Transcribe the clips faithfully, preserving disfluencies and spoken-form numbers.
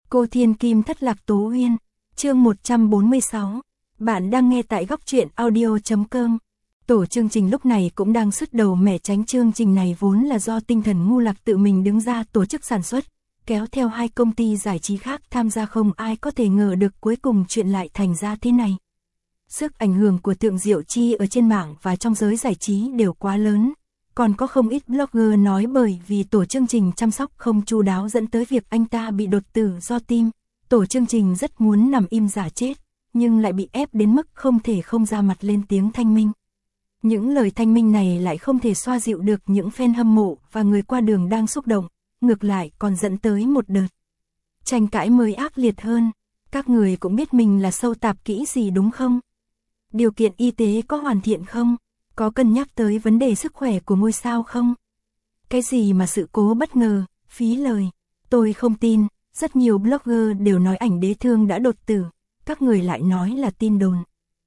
Cô Thiên Kim thất lạc Tố Uyên, chương một trăm bốn mươi sáu. Bạn đang nghe tại góc truyện audio chấm com. Tổ chương trình lúc này cũng đang sứt đầu mẻ tránh. Chương trình này vốn là do Tinh Thần Ngu Lạc tự mình đứng ra tổ chức sản xuất, kéo theo hai công ty giải trí khác tham gia, không ai có thể ngờ được cuối cùng chuyện lại thành ra thế này. Sức ảnh hưởng của Thượng Diệu Chi ở trên mạng và trong giới giải trí đều quá lớn. Còn có không ít blogger nói bởi vì tổ chương trình chăm sóc không chu đáo dẫn tới việc anh ta bị đột tử do tim. Tổ chương trình rất muốn nằm im giả chết, nhưng lại bị ép đến mức không thể không ra mặt lên tiếng thanh minh. Những lời thanh minh này lại không thể xoa dịu được những fan hâm mộ và người qua đường đang xúc động, ngược lại còn dẫn tới một đợt tranh cãi mới ác liệt hơn. Các người cũng biết mình là sâu tạp kỹ gì đúng không? Điều kiện y tế có hoàn thiện không? Có cân nhắc tới vấn đề sức khỏe của ngôi sao không? Cái gì mà sự cố bất ngờ, phí lời. Tôi không tin, rất nhiều blogger đều nói ảnh đế thương đã đột tử, các người lại nói là tin đồn.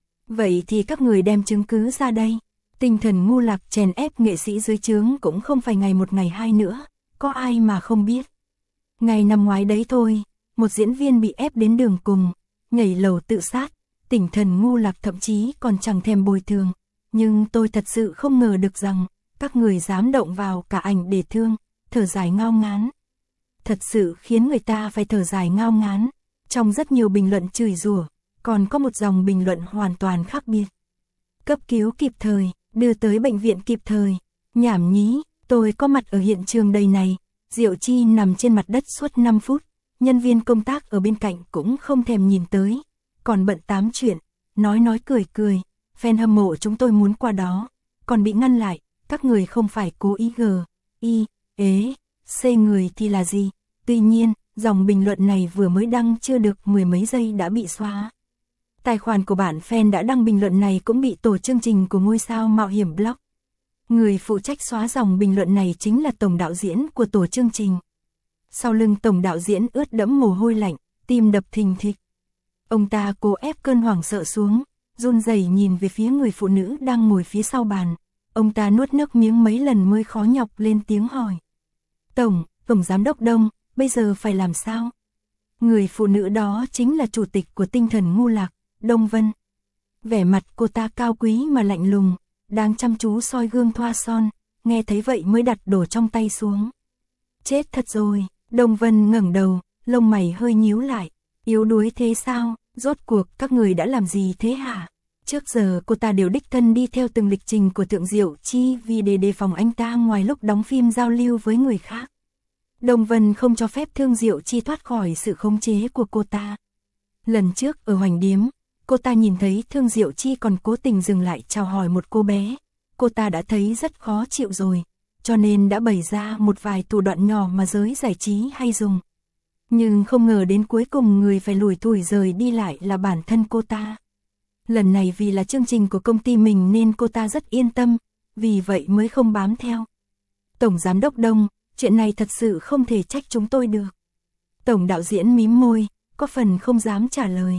Vậy thì các người đem chứng cứ ra đây. Tinh Thần Ngu Lạc chèn ép nghệ sĩ dưới trướng cũng không phải ngày một ngày hai nữa, có ai mà không biết. Ngày năm ngoái đấy thôi, một diễn viên bị ép đến đường cùng, nhảy lầu tự sát, Tinh Thần Ngu Lạc thậm chí còn chẳng thèm bồi thường. Nhưng tôi thật sự không ngờ được rằng, các người dám động vào cả ảnh đế thương, thở dài ngao ngán. Thật sự khiến người ta phải thở dài ngao ngán. Trong rất nhiều bình luận chửi rủa, còn có một dòng bình luận hoàn toàn khác biệt. Cấp cứu kịp thời, đưa tới bệnh viện kịp thời. Nhảm nhí, tôi có mặt ở hiện trường đây này. Diệu Chi nằm trên mặt đất suốt năm phút, nhân viên công tác ở bên cạnh cũng không thèm nhìn tới, còn bận tám chuyện, nói nói cười cười. Fan hâm mộ chúng tôi muốn qua đó, còn bị ngăn lại, các người không phải cố ý gờ, y, ế, c người thì là gì? Tuy nhiên, dòng bình luận này vừa mới đăng chưa được mười mấy giây đã bị xóa. Tài khoản của bạn fan đã đăng bình luận này cũng bị tổ chương trình của ngôi sao mạo hiểm block. Người phụ trách xóa dòng bình luận này chính là tổng đạo diễn của tổ chương trình. Sau lưng tổng đạo diễn ướt đẫm mồ hôi lạnh, tim đập thình thịch. Ông ta cố ép cơn hoảng sợ xuống, run rẩy nhìn về phía người phụ nữ đang ngồi phía sau bàn. Ông ta nuốt nước miếng mấy lần mới khó nhọc lên tiếng hỏi. Tổng, Tổng Giám đốc Đông, bây giờ phải làm sao? Người phụ nữ đó chính là chủ tịch của Tinh Thần Ngu Lạc, Đông Vân. Vẻ mặt cô ta cao quý mà lạnh lùng, đang chăm chú soi gương thoa son, nghe thấy vậy mới đặt đồ trong tay xuống. Chết thật rồi, Đông Vân ngẩng đầu, lông mày hơi nhíu lại. Yếu đuối thế sao? Rốt cuộc các người đã làm gì thế hả? Trước giờ cô ta đều đích thân đi theo từng lịch trình của Thượng Diệu Chi vì để đề phòng anh ta ngoài lúc đóng phim giao lưu với người khác. Đông Vân không cho phép Thượng Diệu Chi thoát khỏi sự khống chế của cô ta. Lần trước ở Hoành Điếm, cô ta nhìn thấy Thượng Diệu Chi còn cố tình dừng lại chào hỏi một cô bé. Cô ta đã thấy rất khó chịu rồi, cho nên đã bày ra một vài thủ đoạn nhỏ mà giới giải trí hay dùng. Nhưng không ngờ đến cuối cùng người phải lủi thủi rời đi lại là bản thân cô ta. Lần này vì là chương trình của công ty mình nên cô ta rất yên tâm, vì vậy mới không bám theo. Tổng Giám đốc Đông, chuyện này thật sự không thể trách chúng tôi được. Tổng đạo diễn mím môi, có phần không dám trả lời.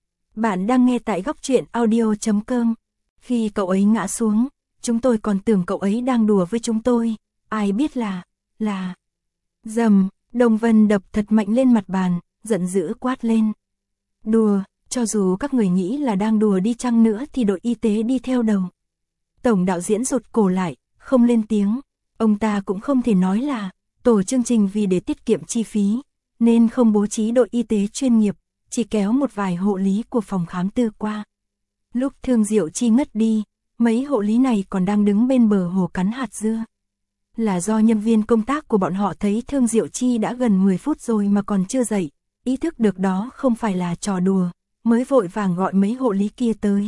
Bạn đang nghe tại góc truyện audio chấm com. Khi cậu ấy ngã xuống, chúng tôi còn tưởng cậu ấy đang đùa với chúng tôi, ai biết là, là... Dầm, Đông Vân đập thật mạnh lên mặt bàn, giận dữ quát lên. Đùa, cho dù các người nghĩ là đang đùa đi chăng nữa thì đội y tế đi theo đầu. Tổng đạo diễn rụt cổ lại, không lên tiếng. Ông ta cũng không thể nói là tổ chương trình vì để tiết kiệm chi phí, nên không bố trí đội y tế chuyên nghiệp, chỉ kéo một vài hộ lý của phòng khám tư qua. Lúc Thượng Diệu Chi ngất đi, mấy hộ lý này còn đang đứng bên bờ hồ cắn hạt dưa. Là do nhân viên công tác của bọn họ thấy Thượng Diệu Chi đã gần mười phút rồi mà còn chưa dậy, ý thức được đó không phải là trò đùa, mới vội vàng gọi mấy hộ lý kia tới.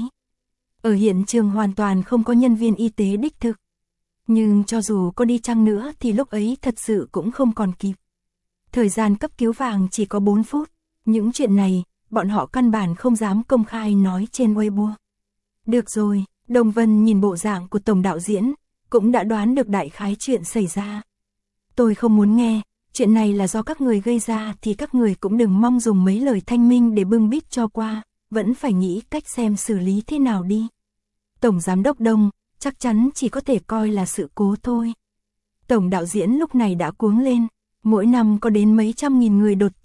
Ở hiện trường hoàn toàn không có nhân viên y tế đích thực. Nhưng cho dù có đi chăng nữa thì lúc ấy thật sự cũng không còn kịp. Thời gian cấp cứu vàng chỉ có bốn phút, những chuyện này, bọn họ căn bản không dám công khai nói trên Weibo. Được rồi, Đông Vân nhìn bộ dạng của tổng đạo diễn, cũng đã đoán được đại khái chuyện xảy ra. Tôi không muốn nghe, chuyện này là do các người gây ra thì các người cũng đừng mong dùng mấy lời thanh minh để bưng bít cho qua, vẫn phải nghĩ cách xem xử lý thế nào đi. Tổng Giám đốc Đông, chắc chắn chỉ có thể coi là sự cố thôi. Tổng đạo diễn lúc này đã cuống lên, mỗi năm có đến mấy trăm nghìn người đột tử,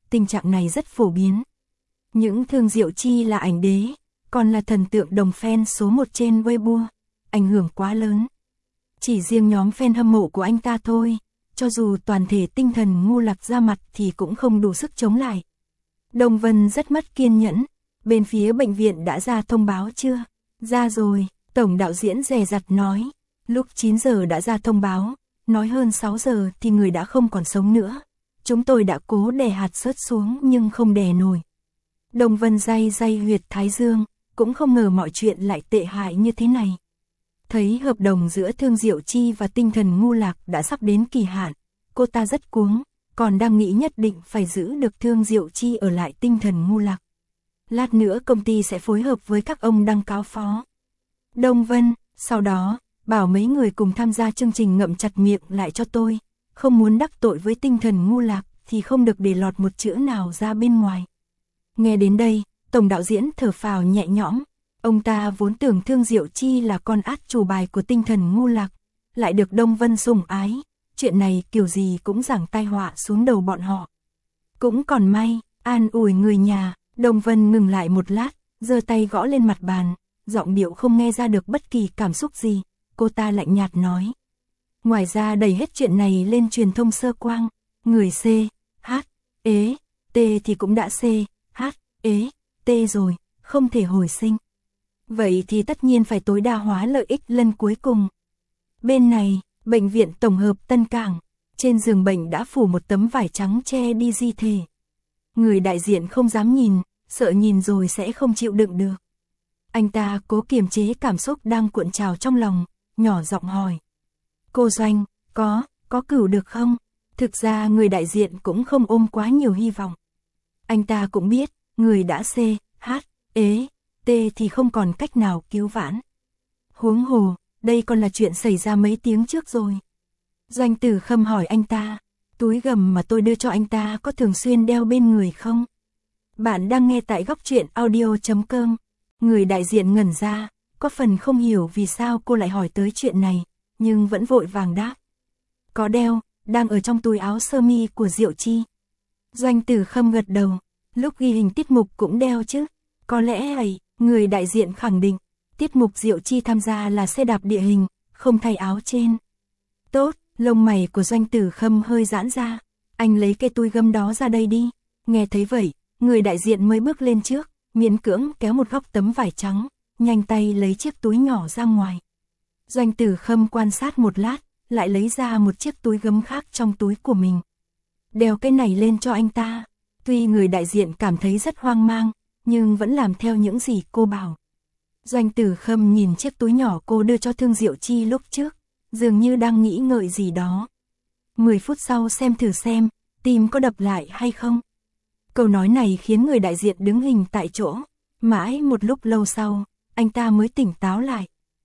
tình trạng này rất phổ biến. Những Thương Diệu Chi là ảnh đế, còn là thần tượng đồng fan số một trên Weibo, ảnh hưởng quá lớn. Chỉ riêng nhóm fan hâm mộ của anh ta thôi, cho dù toàn thể tinh thần ngu lạc ra mặt thì cũng không đủ sức chống lại. Đồng Vân rất mất kiên nhẫn, bên phía bệnh viện đã ra thông báo chưa? Ra rồi, tổng đạo diễn dè dặt nói, lúc chín giờ đã ra thông báo, nói hơn sáu giờ thì người đã không còn sống nữa. Chúng tôi đã cố đè hạt sớt xuống nhưng không đè nổi. Đồng Vân day day huyệt thái dương, cũng không ngờ mọi chuyện lại tệ hại như thế này. Thấy hợp đồng giữa Thương Diệu Chi và tinh thần ngu lạc đã sắp đến kỳ hạn, cô ta rất cuống, còn đang nghĩ nhất định phải giữ được Thương Diệu Chi ở lại tinh thần ngu lạc. Lát nữa công ty sẽ phối hợp với các ông đăng cáo phó. Đồng Vân, sau đó, bảo mấy người cùng tham gia chương trình ngậm chặt miệng lại cho tôi, không muốn đắc tội với tinh thần ngu lạc thì không được để lọt một chữ nào ra bên ngoài. Nghe đến đây, tổng đạo diễn thở phào nhẹ nhõm, ông ta vốn tưởng Thương Diệu Chi là con át chủ bài của tinh thần ngu lạc, lại được Đông Vân sủng ái, chuyện này kiểu gì cũng giằng tai họa xuống đầu bọn họ. Cũng còn may, an ủi người nhà, Đông Vân ngừng lại một lát, giơ tay gõ lên mặt bàn, giọng điệu không nghe ra được bất kỳ cảm xúc gì, cô ta lạnh nhạt nói. Ngoài ra đẩy hết chuyện này lên truyền thông sơ quang, người C, H, ế, T thì cũng đã C, H, ế, T rồi, không thể hồi sinh. Vậy thì tất nhiên phải tối đa hóa lợi ích lần cuối cùng. Bên này, bệnh viện tổng hợp Tân Cảng, trên giường bệnh đã phủ một tấm vải trắng che đi di thể. Người đại diện không dám nhìn, sợ nhìn rồi sẽ không chịu đựng được. Anh ta cố kiềm chế cảm xúc đang cuộn trào trong lòng, nhỏ giọng hỏi. Cô Doanh, có, có cửu được không? Thực ra người đại diện cũng không ôm quá nhiều hy vọng. Anh ta cũng biết, người đã C, H, ế, T thì không còn cách nào cứu vãn. Huống hồ, đây còn là chuyện xảy ra mấy tiếng trước rồi. Doanh Tử Khâm hỏi anh ta, túi gầm mà tôi đưa cho anh ta có thường xuyên đeo bên người không? Bạn đang nghe tại góc truyện audio chấm com. Người đại diện ngẩn ra, có phần không hiểu vì sao cô lại hỏi tới chuyện này, nhưng vẫn vội vàng đáp. Có đeo, đang ở trong túi áo sơ mi của Diệu Chi. Doanh Tử Khâm gật đầu, lúc ghi hình tiết mục cũng đeo chứ. Có lẽ ấy, người đại diện khẳng định, tiết mục Diệu Chi tham gia là xe đạp địa hình, không thay áo trên. Tốt, lông mày của Doanh Tử Khâm hơi giãn ra, anh lấy cái túi gấm đó ra đây đi. Nghe thấy vậy, người đại diện mới bước lên trước, miễn cưỡng kéo một góc tấm vải trắng, nhanh tay lấy chiếc túi nhỏ ra ngoài. Doanh Tử Khâm quan sát một lát, lại lấy ra một chiếc túi gấm khác trong túi của mình. Đeo cái này lên cho anh ta. Tuy người đại diện cảm thấy rất hoang mang, nhưng vẫn làm theo những gì cô bảo. Doanh Tử Khâm nhìn chiếc túi nhỏ cô đưa cho Thương Diệu Chi lúc trước, dường như đang nghĩ ngợi gì đó. Mười phút sau xem thử xem, tim có đập lại hay không. Câu nói này khiến người đại diện đứng hình tại chỗ. Mãi một lúc lâu sau, anh ta mới tỉnh táo lại.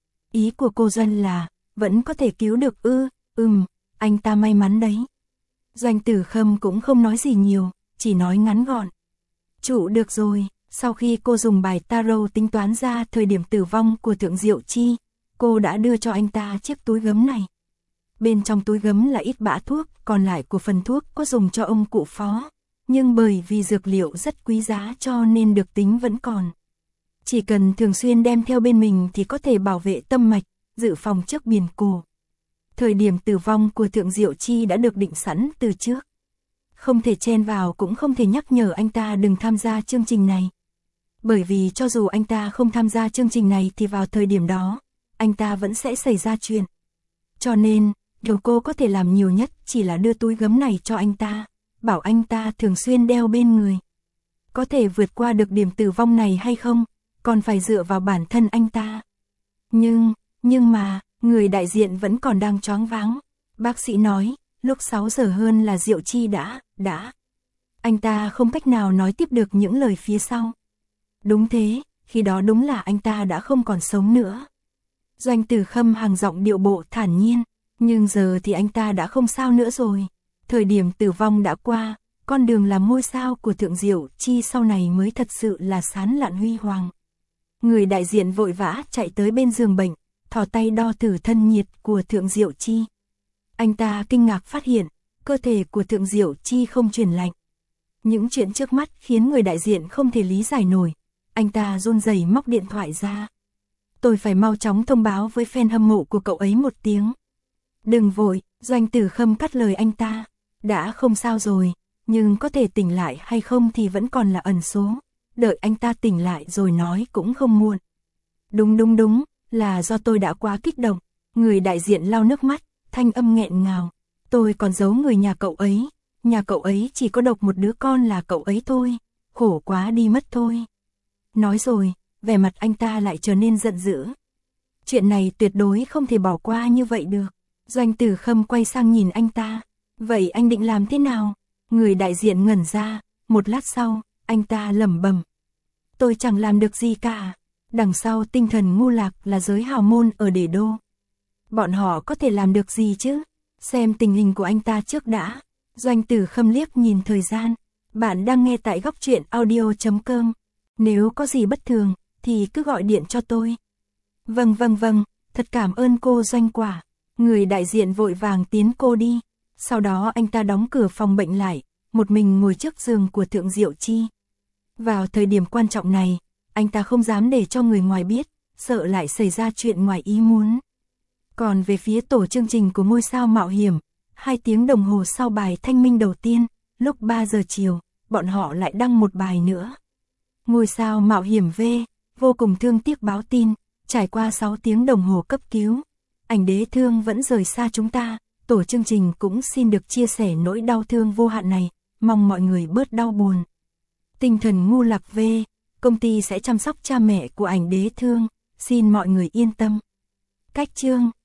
Ý của cô Doanh là, vẫn có thể cứu được ư, ừm, anh ta may mắn đấy. Doanh Tử Khâm cũng không nói gì nhiều, chỉ nói ngắn gọn. Chủ được rồi, sau khi cô dùng bài tarot tính toán ra thời điểm tử vong của Thượng Diệu Chi, cô đã đưa cho anh ta chiếc túi gấm này. Bên trong túi gấm là ít bã thuốc, còn lại của phần thuốc có dùng cho ông cụ Phó. Nhưng bởi vì dược liệu rất quý giá cho nên được tính vẫn còn. Chỉ cần thường xuyên đem theo bên mình thì có thể bảo vệ tâm mạch, dự phòng trước biến cố. Thời điểm tử vong của Thượng Diệu Chi đã được định sẵn từ trước. Không thể chen vào cũng không thể nhắc nhở anh ta đừng tham gia chương trình này. Bởi vì cho dù anh ta không tham gia chương trình này thì vào thời điểm đó, anh ta vẫn sẽ xảy ra chuyện. Cho nên, điều cô có thể làm nhiều nhất chỉ là đưa túi gấm này cho anh ta, bảo anh ta thường xuyên đeo bên người. Có thể vượt qua được điểm tử vong này hay không, còn phải dựa vào bản thân anh ta. Nhưng, nhưng mà, người đại diện vẫn còn đang choáng váng. Bác sĩ nói, lúc sáu giờ hơn là Diệu Chi đã, đã. Anh ta không cách nào nói tiếp được những lời phía sau. Đúng thế, khi đó đúng là anh ta đã không còn sống nữa. Doanh Tử Khâm hàng giọng điệu bộ thản nhiên, nhưng giờ thì anh ta đã không sao nữa rồi. Thời điểm tử vong đã qua, con đường làm ngôi sao của Thượng Diệu Chi sau này mới thật sự là sán lạn huy hoàng. Người đại diện vội vã chạy tới bên giường bệnh, thò tay đo thử thân nhiệt của Thượng Diệu Chi. Anh ta kinh ngạc phát hiện, cơ thể của Thượng Diệu Chi không chuyển lạnh. Những chuyện trước mắt khiến người đại diện không thể lý giải nổi. Anh ta run rẩy móc điện thoại ra. Tôi phải mau chóng thông báo với fan hâm mộ của cậu ấy một tiếng. Đừng vội, Doanh Tử Khâm cắt lời anh ta. Đã không sao rồi, nhưng có thể tỉnh lại hay không thì vẫn còn là ẩn số. Đợi anh ta tỉnh lại rồi nói cũng không muộn. Đúng đúng đúng, là do tôi đã quá kích động. Người đại diện lau nước mắt, thanh âm nghẹn ngào. Tôi còn giấu người nhà cậu ấy. Nhà cậu ấy chỉ có độc một đứa con là cậu ấy thôi. Khổ quá đi mất thôi. Nói rồi, vẻ mặt anh ta lại trở nên giận dữ. Chuyện này tuyệt đối không thể bỏ qua như vậy được. Doanh Tử Khâm quay sang nhìn anh ta. Vậy anh định làm thế nào? Người đại diện ngẩn ra. Một lát sau, anh ta lẩm bẩm. Tôi chẳng làm được gì cả. Đằng sau tinh thần ngu lạc là giới hào môn ở Đế Đô. Bọn họ có thể làm được gì chứ? Xem tình hình của anh ta trước đã. Doanh Tử Khâm liếc nhìn thời gian. Bạn đang nghe tại góc truyện audio chấm com. Nếu có gì bất thường, thì cứ gọi điện cho tôi. Vâng vâng vâng, thật cảm ơn cô Doanh Quả. Người đại diện vội vàng tiến cô đi. Sau đó anh ta đóng cửa phòng bệnh lại, một mình ngồi trước giường của Thượng Diệu Chi. Vào thời điểm quan trọng này, anh ta không dám để cho người ngoài biết, sợ lại xảy ra chuyện ngoài ý muốn. Còn về phía tổ chương trình của ngôi sao mạo hiểm, hai tiếng đồng hồ sau bài thanh minh đầu tiên, lúc ba giờ chiều, bọn họ lại đăng một bài nữa. Ngôi sao mạo hiểm V, vô cùng thương tiếc báo tin, trải qua sáu tiếng đồng hồ cấp cứu. Ảnh đế thương vẫn rời xa chúng ta, tổ chương trình cũng xin được chia sẻ nỗi đau thương vô hạn này, mong mọi người bớt đau buồn. Tinh thần ngu lạc V, công ty sẽ chăm sóc cha mẹ của ảnh đế thương, xin mọi người yên tâm. Cách chương